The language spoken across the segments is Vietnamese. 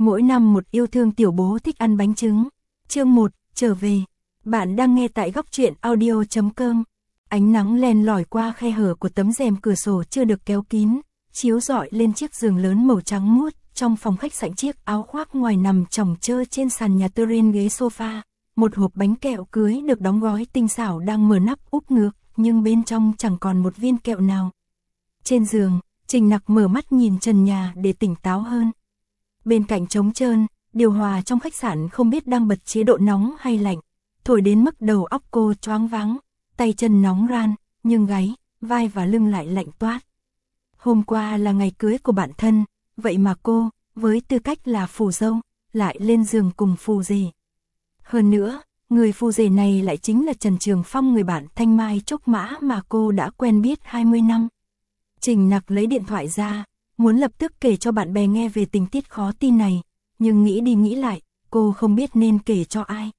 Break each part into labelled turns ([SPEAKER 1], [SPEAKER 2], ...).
[SPEAKER 1] Mỗi năm một yêu thương tiểu bố thích ăn bánh trứng. Chương 1, trở về. Bạn đang nghe tại góc truyện audio.com. Ánh nắng len lỏi qua khe hở của tấm rèm cửa sổ chưa được kéo kín, chiếu rọi lên chiếc giường lớn màu trắng muốt trong phòng khách sạn. Chiếc áo khoác ngoài nằm chồng chơ trên sàn nhà Turin ghế sofa. Một hộp bánh kẹo cưới được đóng gói tinh xảo đang mở nắp úp ngược, nhưng bên trong chẳng còn một viên kẹo nào. Trên giường, Trình Nặc mở mắt nhìn trần nhà để tỉnh táo hơn. Bên cạnh trống trơn, điều hòa trong khách sạn không biết đang bật chế độ nóng hay lạnh, thổi đến mức đầu óc cô choáng váng, tay chân nóng ran, nhưng gáy, vai và lưng lại lạnh toát. Hôm qua là ngày cưới của bạn thân, vậy mà cô, với tư cách là phù dâu, lại lên giường cùng phù rể. Hơn nữa, người phù rể này lại chính là Trần Trường Phong, người bạn thanh mai trúc mã mà cô đã quen biết 20 năm. Trình Nặc lấy điện thoại ra, muốn lập tức kể cho bạn bè nghe về tình tiết khó tin này, nhưng nghĩ đi nghĩ lại, cô không biết nên kể cho ai.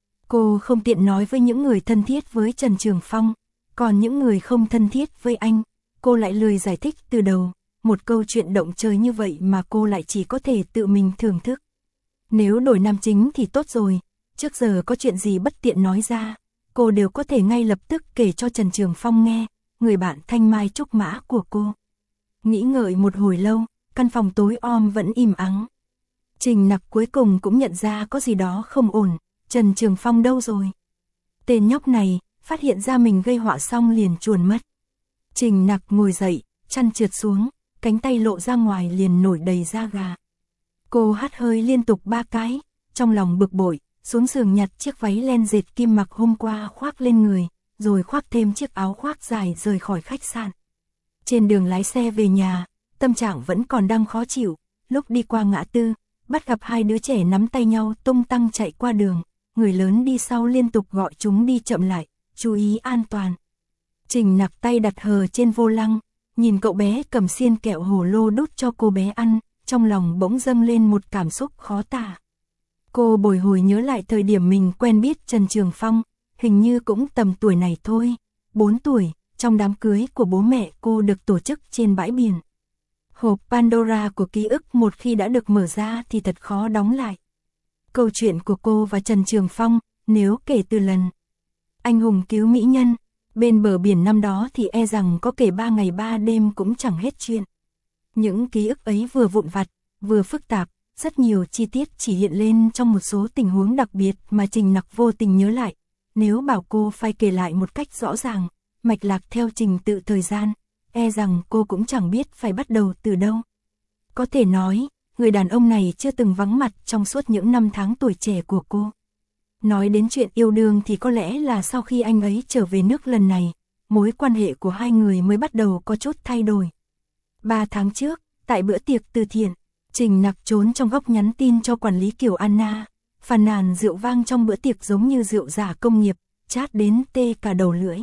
[SPEAKER 1] Cô không tiện nói với những người thân thiết với Trần Trường Phong, còn những người không thân thiết với anh, cô lại lười giải thích từ đầu. Một câu chuyện động trời như vậy mà cô lại chỉ có thể tự mình thưởng thức. Nếu đổi nam chính thì tốt rồi, trước giờ có chuyện gì bất tiện nói ra, cô đều có thể ngay lập tức kể cho Trần Trường Phong nghe, người bạn thanh mai trúc mã của cô. Nghĩ ngợi một hồi lâu, căn phòng tối om vẫn im ắng. Trình Nặc cuối cùng cũng nhận ra có gì đó không ổn. Trần Trường Phong đâu rồi? Tên nhóc này, phát hiện ra mình gây họa xong liền chuồn mất. Trình Nặc ngồi dậy, chăn trượt xuống, cánh tay lộ ra ngoài liền nổi đầy da gà. Cô hắt hơi liên tục 3 cái, trong lòng bực bội, xuống giường nhặt chiếc váy len dệt kim mặc hôm qua khoác lên người, rồi khoác thêm chiếc áo khoác dài rời khỏi khách sạn. Trên đường lái xe về nhà, tâm trạng vẫn còn đang khó chịu, lúc đi qua ngã tư, bắt gặp hai đứa trẻ nắm tay nhau tung tăng chạy qua đường, người lớn đi sau liên tục gọi chúng đi chậm lại, chú ý an toàn. Trình Nặc tay đặt hờ trên vô lăng, nhìn cậu bé cầm xiên kẹo hồ lô đút cho cô bé ăn, trong lòng bỗng dâng lên một cảm xúc khó tả. Cô bồi hồi nhớ lại thời điểm mình quen biết Trần Trường Phong, hình như cũng tầm tuổi này thôi, 4 tuổi, trong đám cưới của bố mẹ cô được tổ chức trên bãi biển. Hộp Pandora của ký ức một khi đã được mở ra thì thật khó đóng lại. Câu chuyện của cô và Trần Trường Phong, nếu kể từ lần anh hùng cứu mỹ nhân bên bờ biển năm đó thì e rằng có kể 3 ngày 3 đêm cũng chẳng hết chuyện. Những ký ức ấy vừa vụn vặt, vừa phức tạp, rất nhiều chi tiết chỉ hiện lên trong một số tình huống đặc biệt mà Trình Nặc vô tình nhớ lại. Nếu bảo cô phải kể lại một cách rõ ràng, mạch lạc theo trình tự thời gian, e rằng cô cũng chẳng biết phải bắt đầu từ đâu. Có thể nói, người đàn ông này chưa từng vắng mặt trong suốt những năm tháng tuổi trẻ của cô. Nói đến chuyện yêu đương thì có lẽ là sau khi anh ấy trở về nước lần này, mối quan hệ của hai người mới bắt đầu có chút thay đổi. 3 tháng trước, tại bữa tiệc từ thiện, Trình Nặc trốn trong góc nhắn tin cho quản lý Kiều Anna, phàn nàn rượu vang trong bữa tiệc giống như rượu giả công nghiệp, chát đến tê cả đầu lưỡi.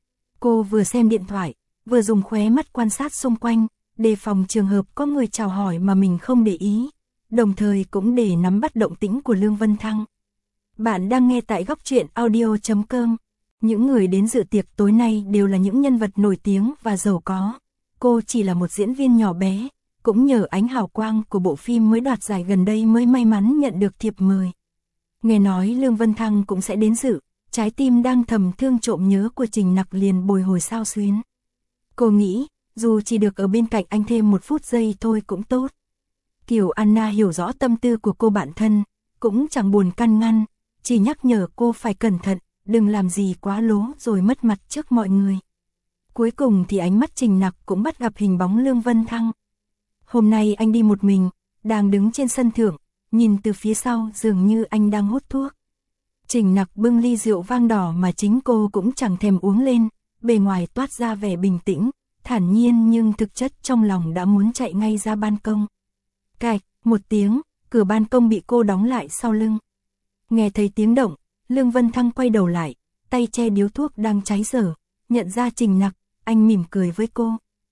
[SPEAKER 1] Cô vừa xem điện thoại, vừa dùng khóe mắt quan sát xung quanh, đề phòng trường hợp có người chào hỏi mà mình không để ý, đồng thời cũng để nắm bắt động tĩnh của Lương Vân Thăng. Bạn đang nghe tại góc truyện audio.com. Những người đến dự tiệc tối nay đều là những nhân vật nổi tiếng và giàu có. Cô chỉ là một diễn viên nhỏ bé, cũng nhờ ánh hào quang của bộ phim mới đoạt giải gần đây mới may mắn nhận được thiệp mời. Nghe nói Lương Vân Thăng cũng sẽ đến dự, trái tim đang thầm thương trộm nhớ của Trình Nặc liền bồi hồi xao xuyến. Cô nghĩ, dù chỉ được ở bên cạnh anh thêm 1 phút giây thôi cũng tốt. Kiều Anna hiểu rõ tâm tư của cô bạn thân, cũng chẳng buồn can ngăn, chỉ nhắc nhở cô phải cẩn thận, đừng làm gì quá lố rồi mất mặt trước mọi người. Cuối cùng thì ánh mắt Trình Nặc cũng bắt gặp hình bóng Lương Vân Thăng. Hôm nay anh đi một mình, đang đứng trên sân thượng, nhìn từ phía sau dường như anh đang hút thuốc. Trình Nặc bưng ly rượu vang đỏ mà chính cô cũng chẳng thèm uống lên, bề ngoài toát ra vẻ bình tĩnh, thản nhiên nhưng thực chất trong lòng đã muốn chạy ngay ra ban công. Cạch, một tiếng, cửa ban công bị cô đóng lại sau lưng. Nghe thấy tiếng động, Lương Vân Thăng quay đầu lại, tay che điếu thuốc đang cháy dở, nhận ra Trình Nặc, anh mỉm cười với cô.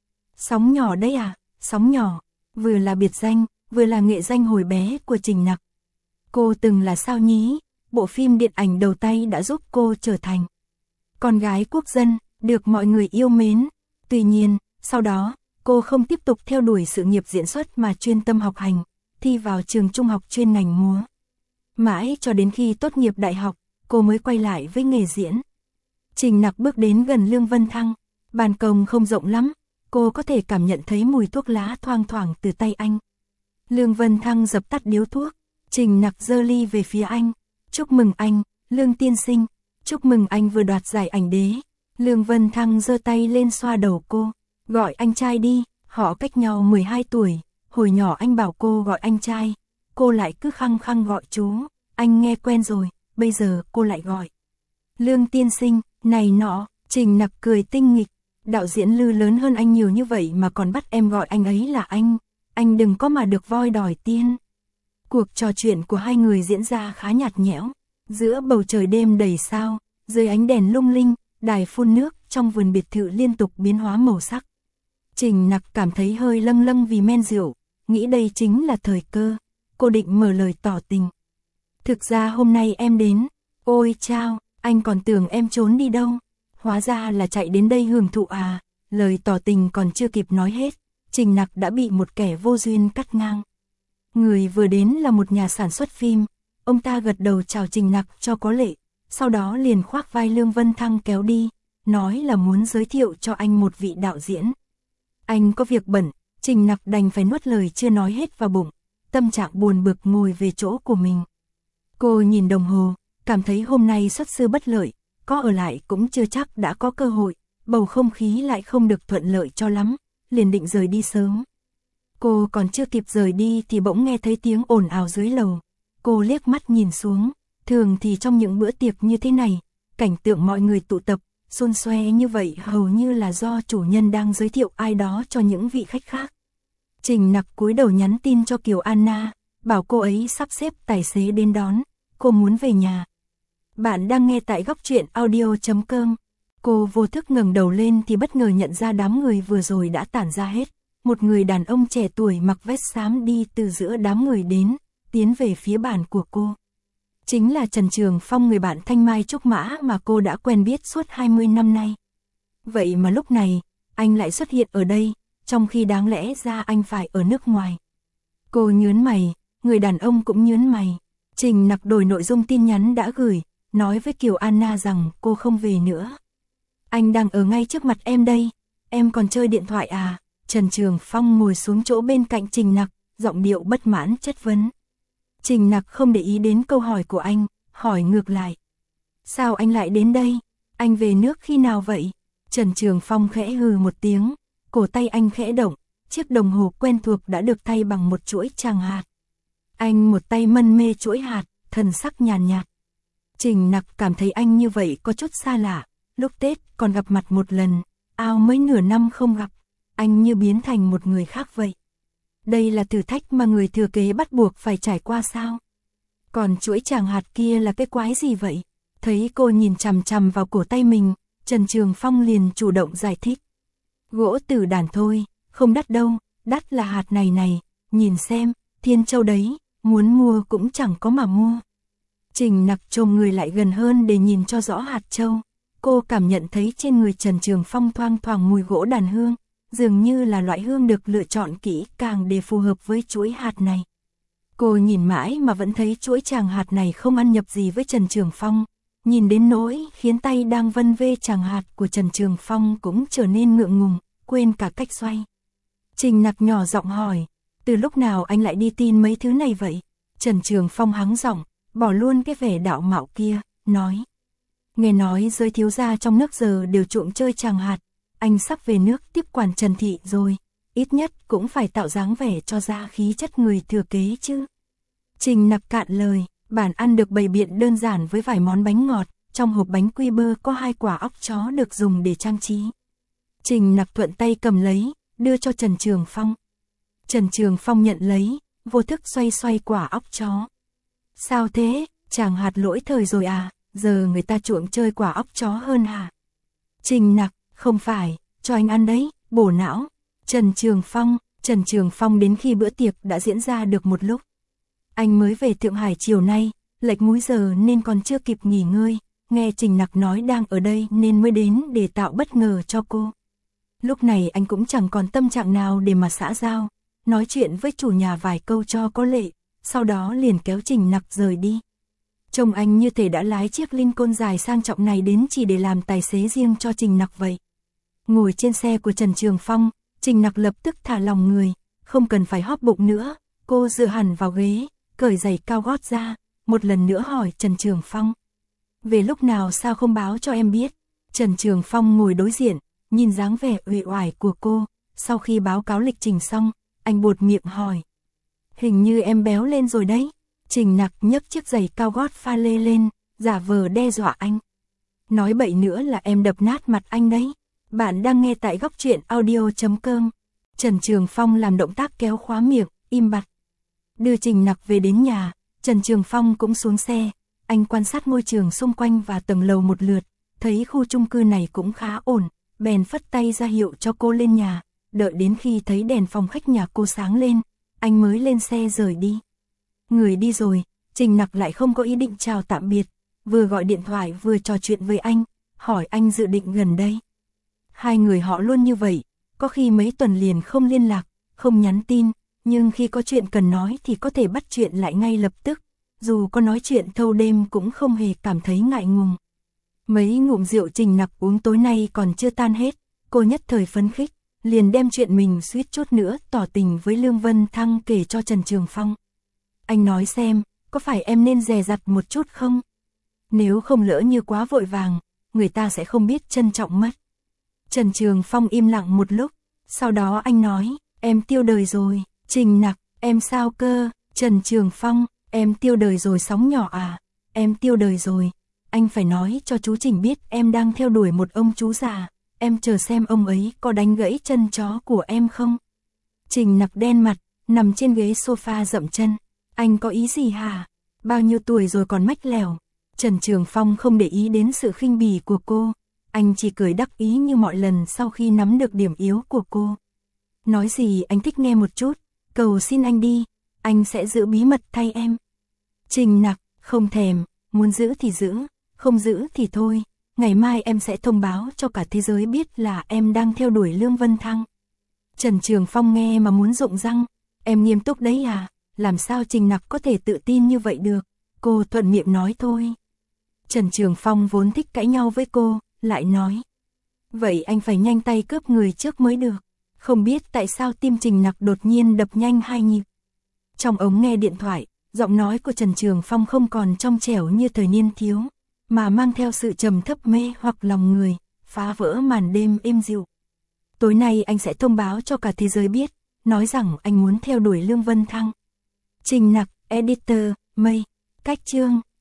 [SPEAKER 1] Sóng nhỏ đấy à, sóng nhỏ, vừa là biệt danh, vừa là nghệ danh hồi bé của Trình Nặc. Cô từng là sao nhí, bộ phim điện ảnh đầu tay đã giúp cô trở thành con gái quốc dân, được mọi người yêu mến. Tuy nhiên, sau đó, cô không tiếp tục theo đuổi sự nghiệp diễn xuất mà chuyên tâm học hành, thi vào trường trung học chuyên ngành múa. Mãi cho đến khi tốt nghiệp đại học, cô mới quay lại với nghề diễn. Trình Nặc bước đến gần Lương Vân Thăng, ban công không rộng lắm, cô có thể cảm nhận thấy mùi thuốc lá thoang thoảng từ tay anh. Lương Vân Thăng dập tắt điếu thuốc, Trình Nặc giơ ly về phía anh. Chúc mừng anh, Lương tiên sinh, chúc mừng anh vừa đoạt giải ảnh đế. Lương Vân Thăng giơ tay lên xoa đầu cô, gọi anh trai đi, họ cách nhau 12 tuổi, hồi nhỏ anh bảo cô gọi anh trai, cô lại cứ khăng khăng gọi chú, anh nghe quen rồi, bây giờ cô lại gọi Lương tiên sinh, này nọ. Trình Nặc cười tinh nghịch, đạo diễn Lư lớn hơn anh nhiều như vậy mà còn bắt em gọi anh ấy là anh đừng có mà được voi đòi tiên. Cuộc trò chuyện của hai người diễn ra khá nhạt nhẽo, giữa bầu trời đêm đầy sao, dưới ánh đèn lung linh, đài phun nước trong vườn biệt thự liên tục biến hóa màu sắc. Trình Nặc cảm thấy hơi lâng lâng vì men rượu, nghĩ đây chính là thời cơ, cô định mở lời tỏ tình. Thực ra hôm nay em đến, ôi chao, anh còn tưởng em trốn đi đâu, hóa ra là chạy đến đây hưởng thụ à. Lời tỏ tình còn chưa kịp nói hết, Trình Nặc đã bị một kẻ vô duyên cắt ngang. Người vừa đến là một nhà sản xuất phim, ông ta gật đầu chào Trình Nặc cho có lệ, sau đó liền khoác vai Lương Vân Thăng kéo đi, nói là muốn giới thiệu cho anh một vị đạo diễn. Anh có việc bận, Trình Nặc đành phải nuốt lời chưa nói hết vào bụng, tâm trạng buồn bực ngồi về chỗ của mình. Cô nhìn đồng hồ, cảm thấy hôm nay xuất sư bất lợi, có ở lại cũng chưa chắc đã có cơ hội, bầu không khí lại không được thuận lợi cho lắm, liền định rời đi sớm. Cô còn chưa kịp rời đi thì bỗng nghe thấy tiếng ồn ào dưới lầu. Cô liếc mắt nhìn xuống, thường thì trong những bữa tiệc như thế này, cảnh tượng mọi người tụ tập, xôn xoe như vậy hầu như là do chủ nhân đang giới thiệu ai đó cho những vị khách khác. Trình Nặc cúi đầu nhắn tin cho Kiều Anna, bảo cô ấy sắp xếp tài xế đến đón, cô muốn về nhà. Bạn đang nghe tại góc truyện audio.com. Cô vô thức ngẩng đầu lên thì bất ngờ nhận ra đám người vừa rồi đã tản ra hết. Một người đàn ông trẻ tuổi mặc vest xám đi từ giữa đám người đến, tiến về phía bàn của cô. Chính là Trần Trường Phong, người bạn thanh mai trúc mã mà cô đã quen biết suốt 20 năm nay. Vậy mà lúc này, anh lại xuất hiện ở đây, trong khi đáng lẽ ra anh phải ở nước ngoài. Cô nhớn mày, người đàn ông cũng nhớn mày. Trình Nặc đổi nội dung tin nhắn đã gửi, nói với Kiều Anna rằng cô không về nữa. Anh đang ở ngay trước mặt em đây, em còn chơi điện thoại à? Trần Trường Phong ngồi xuống chỗ bên cạnh Trình Nặc, giọng điệu bất mãn chất vấn. Trình Nặc không để ý đến câu hỏi của anh, hỏi ngược lại. Sao anh lại đến đây? Anh về nước khi nào vậy? Trần Trường Phong khẽ hừ một tiếng, cổ tay anh khẽ động, chiếc đồng hồ quen thuộc đã được thay bằng một chuỗi tràng hạt. Anh một tay mân mê chuỗi hạt, thần sắc nhàn nhạt. Trình Nặc cảm thấy anh như vậy có chút xa lạ, lúc Tết còn gặp mặt một lần, ao mấy nửa năm không gặp, anh như biến thành một người khác vậy. Đây là thử thách mà người thừa kế bắt buộc phải trải qua sao? Còn chuỗi tràng hạt kia là cái quái gì vậy? Thấy cô nhìn chằm chằm vào cổ tay mình, Trần Trường Phong liền chủ động giải thích. Gỗ tử đàn thôi, không đắt đâu, đắt là hạt này, nhìn xem, Thiên Châu đấy, muốn mua cũng chẳng có mà mua. Trình Nặc chồm người lại gần hơn để nhìn cho rõ hạt châu. Cô cảm nhận thấy trên người Trần Trường Phong thoang thoảng mùi gỗ đàn hương, dường như là loại hương được lựa chọn kỹ càng để phù hợp với chuỗi hạt này. Cô nhìn mãi mà vẫn thấy chuỗi tràng hạt này không ăn nhập gì với Trần Trường Phong, nhìn đến nỗi khiến tay đang vân vê tràng hạt của Trần Trường Phong cũng trở nên ngượng ngùng, quên cả cách xoay. Trình Nặc nhỏ giọng hỏi, từ lúc nào anh lại đi tin mấy thứ này vậy? Trần Trường Phong hắng giọng, bỏ luôn cái vẻ đạo mạo kia, nói. Nghe nói giới thiếu gia trong nước giờ đều chuộng chơi tràng hạt, anh sắp về nước tiếp quản Trần Thị rồi, ít nhất cũng phải tạo dáng vẻ cho ra khí chất người thừa kế chứ. Trình Nặc cạn lời, bàn ăn được bày biện đơn giản với vài món bánh ngọt, trong hộp bánh quy bơ có 2 quả óc chó được dùng để trang trí. Trình Nặc thuận tay cầm lấy, đưa cho Trần Trường Phong. Trần Trường Phong nhận lấy, vô thức xoay xoay quả óc chó. Sao thế, chàng hạt lỗi thời rồi à, giờ người ta chuộng chơi quả óc chó hơn hả? Trình Nặc, không phải, cho anh ăn đấy, bổ não. Trần Trường Phong đến khi bữa tiệc đã diễn ra được một lúc. Anh mới về Thượng Hải chiều nay, lệch múi giờ nên còn chưa kịp nghỉ ngơi, nghe Trình Nặc nói đang ở đây nên mới đến để tạo bất ngờ cho cô. Lúc này anh cũng chẳng còn tâm trạng nào để mà xã giao, nói chuyện với chủ nhà vài câu cho có lệ, sau đó liền kéo Trình Nặc rời đi. Trông anh như thể đã lái chiếc Lincoln dài sang trọng này đến chỉ để làm tài xế riêng cho Trình Nặc vậy. Ngồi trên xe của Trần Trường Phong, Trình Nặc lập tức thả lòng người, không cần phải hóp bụng nữa, cô dựa hẳn vào ghế, cởi giày cao gót ra, một lần nữa hỏi Trần Trường Phong. Về lúc nào sao không báo cho em biết? Trần Trường Phong ngồi đối diện, nhìn dáng vẻ uể oải của cô, sau khi báo cáo lịch trình xong, anh buột miệng hỏi. Hình như em béo lên rồi đấy. Trình Nặc nhấc chiếc giày cao gót pha lê lên, giả vờ đe dọa anh. Nói bậy nữa là em đập nát mặt anh đấy. Bạn đang nghe tại góc truyện audio.com. Trần Trường Phong làm động tác kéo khóa miệng, im bặt. Đưa Trình Nặc về đến nhà, Trần Trường Phong cũng xuống xe. Anh quan sát ngôi trường xung quanh và tầng lầu một lượt, thấy khu chung cư này cũng khá ổn, bèn phất tay ra hiệu cho cô lên nhà. Đợi đến khi thấy đèn phòng khách nhà cô sáng lên, anh mới lên xe rời đi. Người đi rồi, Trình Nặc lại không có ý định chào tạm biệt, vừa gọi điện thoại vừa trò chuyện với anh, hỏi anh dự định gần đây. Hai người họ luôn như vậy, có khi mấy tuần liền không liên lạc, không nhắn tin, nhưng khi có chuyện cần nói thì có thể bắt chuyện lại ngay lập tức, dù có nói chuyện thâu đêm cũng không hề cảm thấy ngại ngùng. Mấy ngụm rượu Trình Nặc uống tối nay còn chưa tan hết, cô nhất thời phấn khích, liền đem chuyện mình suýt chút nữa tỏ tình với Lương Vân Thăng kể cho Trần Trường Phong. Anh nói xem, có phải em nên dè dặt một chút không? Nếu không lỡ như quá vội vàng, người ta sẽ không biết trân trọng mất. Trần Trường Phong im lặng một lúc, sau đó anh nói, em tiêu đời rồi. Trình Nặc, em sao cơ? Trần Trường Phong, em tiêu đời rồi sóng nhỏ à? Em tiêu đời rồi. Anh phải nói cho chú Trình biết em đang theo đuổi một ông chú già, em chờ xem ông ấy có đánh gãy chân chó của em không? Trình Nặc đen mặt, nằm trên ghế sofa dậm chân. Anh có ý gì hả? Bao nhiêu tuổi rồi còn mách lèo? Trần Trường Phong không để ý đến sự khinh bỉ của cô, anh chỉ cười đắc ý như mọi lần sau khi nắm được điểm yếu của cô. Nói gì anh thích nghe một chút, cầu xin anh đi, anh sẽ giữ bí mật thay em. Trình Nặc, không thèm, muốn giữ thì giữ, không giữ thì thôi, ngày mai em sẽ thông báo cho cả thế giới biết là em đang theo đuổi Lương Vân Thăng. Trần Trường Phong nghe mà muốn rụng răng, em nghiêm túc đấy à? Làm sao Trình Nặc có thể tự tin như vậy được? Cô thuận miệng nói thôi. Trần Trường Phong vốn thích cãi nhau với cô, lại nói. Vậy anh phải nhanh tay cướp người trước mới được. Không biết tại sao tim Trình Nặc đột nhiên đập nhanh 2 nhịp. Trong ống nghe điện thoại, giọng nói của Trần Trường Phong không còn trong trẻo như thời niên thiếu, mà mang theo sự trầm thấp mê hoặc lòng người, phá vỡ màn đêm êm dịu. Tối nay anh sẽ thông báo cho cả thế giới biết, nói rằng anh muốn theo đuổi Lương Vân Thăng. Trình Nặc, editor, mây, cách chương.